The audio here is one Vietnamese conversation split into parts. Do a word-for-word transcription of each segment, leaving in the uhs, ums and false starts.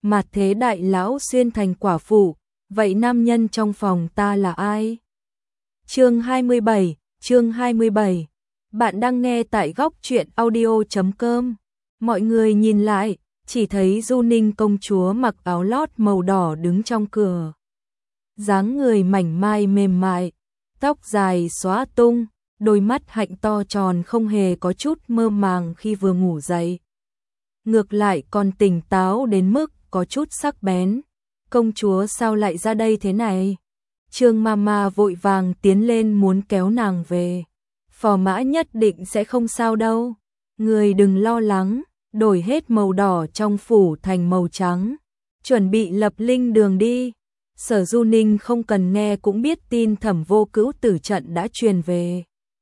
Mạt thế đại lão xuyên thành quả phụ, vậy nam nhân trong phòng ta là ai? Chương hai mươi bảy, chương hai mươi bảy. Bạn đang nghe tại góc truyện audio chấm com. Mọi người nhìn lại, chỉ thấy Du Ninh công chúa mặc áo lót màu đỏ đứng trong cửa. Dáng người mảnh mai mềm mại, tóc dài xõa tung, đôi mắt hạnh to tròn không hề có chút mơ màng khi vừa ngủ dậy. Ngược lại còn tỉnh táo đến mức có chút sắc bén. Công chúa sao lại ra đây thế này? Trương Mama vội vàng tiến lên muốn kéo nàng về. Phò mã nhất định sẽ không sao đâu. Người đừng lo lắng, đổi hết màu đỏ trong phủ thành màu trắng. Chuẩn bị lập linh đường đi. Sở Du Ninh không cần nghe cũng biết tin Thẩm Vô Cữu tử trận đã truyền về.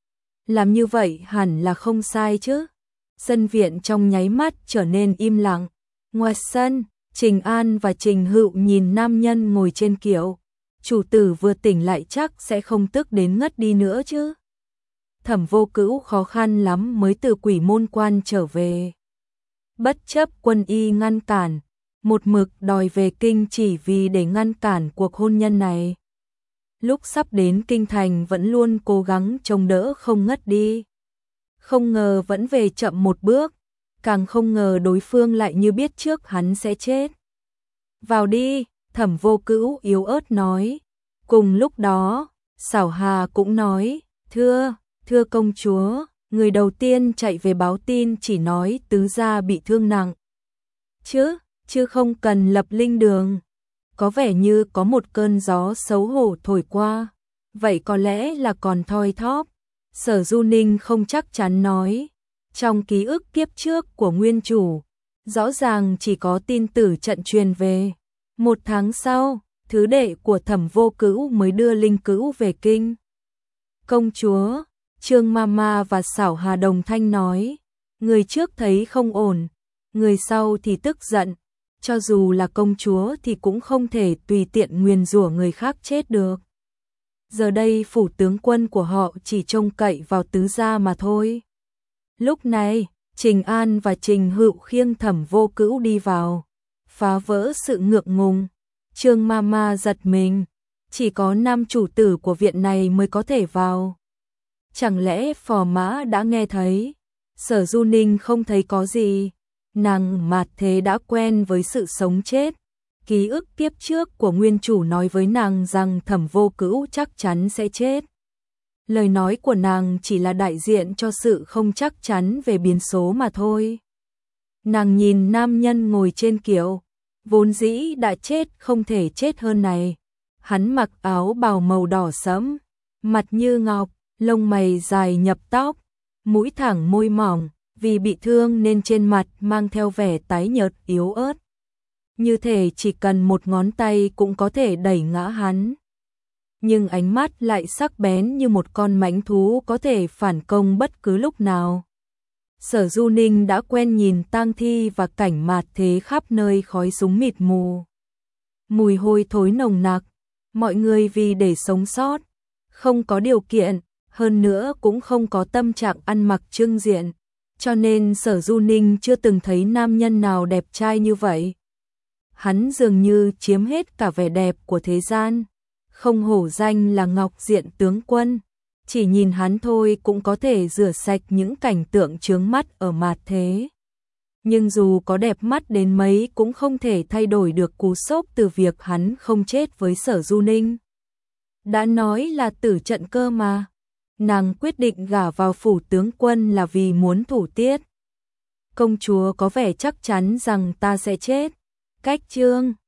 Làm như vậy hẳn là không sai chứ. Sân viện trong nháy mắt trở nên im lặng. Ngoài sân, Trình An và Trình Hựu nhìn nam nhân ngồi trên kiệu. Chủ tử vừa tỉnh lại chắc sẽ không tức đến ngất đi nữa chứ. Thẩm Vô Cữu khó khăn lắm mới từ Quỷ Môn Quan trở về. Bất chấp quân y ngăn cản, một mực đòi về kinh chỉ vì để ngăn cản cuộc hôn nhân này. Lúc sắp đến kinh thành vẫn luôn cố gắng chống đỡ không ngất đi. Không ngờ vẫn về chậm một bước, càng không ngờ đối phương lại như biết trước hắn sẽ chết. Vào đi, Thẩm Vô Cữu yếu ớt nói. Cùng lúc đó, Xảo Hà cũng nói, thưa, thưa công chúa, người đầu tiên chạy về báo tin chỉ nói tứ gia bị thương nặng. Chứ, chứ không cần lập linh đường. Có vẻ như có một cơn gió xấu hổ thổi qua, vậy có lẽ là còn thoi thóp. Sở Du Ninh không chắc chắn nói, trong ký ức kiếp trước của nguyên chủ, rõ ràng chỉ có tin tử trận truyền về. Một tháng sau, thứ đệ của Thẩm Vô Cữu mới đưa linh cữu về kinh. Công chúa, Trương Mama và Xảo Hà đồng thanh nói, người trước thấy không ổn, người sau thì tức giận. Cho dù là công chúa thì cũng không thể tùy tiện nguyền rủa người khác chết được. Giờ đây phủ tướng quân của họ chỉ trông cậy vào tứ gia mà thôi. Lúc này, Trình An và Trình Hựu khiêng Thẩm Vô Cữu đi vào, phá vỡ sự ngượng ngùng. Trương Mama giật mình, chỉ có nam chủ tử của viện này mới có thể vào. Chẳng lẽ phò mã đã nghe thấy? Sở Du Ninh không thấy có gì. Nàng Mạt thế đã quen với sự sống chết. Ký ức kiếp trước của nguyên chủ nói với nàng rằng Thẩm Vô Cữu chắc chắn sẽ chết. Lời nói của nàng chỉ là đại diện cho sự không chắc chắn về biến số mà thôi. Nàng nhìn nam nhân ngồi trên kiệu, vốn dĩ đã chết không thể chết hơn này. Hắn mặc áo bào màu đỏ sẫm, mặt như ngọc, lông mày dài nhập tóc, mũi thẳng môi mỏng, vì bị thương nên trên mặt mang theo vẻ tái nhợt yếu ớt. Như thể chỉ cần một ngón tay cũng có thể đẩy ngã hắn. Nhưng ánh mắt lại sắc bén như một con mãnh thú có thể phản công bất cứ lúc nào. Sở Du Ninh đã quen nhìn tang thi và cảnh mạt thế khắp nơi khói súng mịt mù. Mùi hôi thối nồng nặc, mọi người vì để sống sót, không có điều kiện, hơn nữa cũng không có tâm trạng ăn mặc trưng diện. Cho nên Sở Du Ninh chưa từng thấy nam nhân nào đẹp trai như vậy. Hắn dường như chiếm hết cả vẻ đẹp của thế gian. Không hổ danh là Ngọc Diện tướng quân. Chỉ nhìn hắn thôi cũng có thể rửa sạch những cảnh tượng chướng mắt ở mạt thế. Nhưng dù có đẹp mắt đến mấy cũng không thể thay đổi được cú sốc từ việc hắn không chết với Sở Du Ninh. Đã nói là tử trận cơ mà. Nàng quyết định gả vào phủ tướng quân là vì muốn thủ tiết. Công chúa có vẻ chắc chắn rằng ta sẽ chết. Cách chương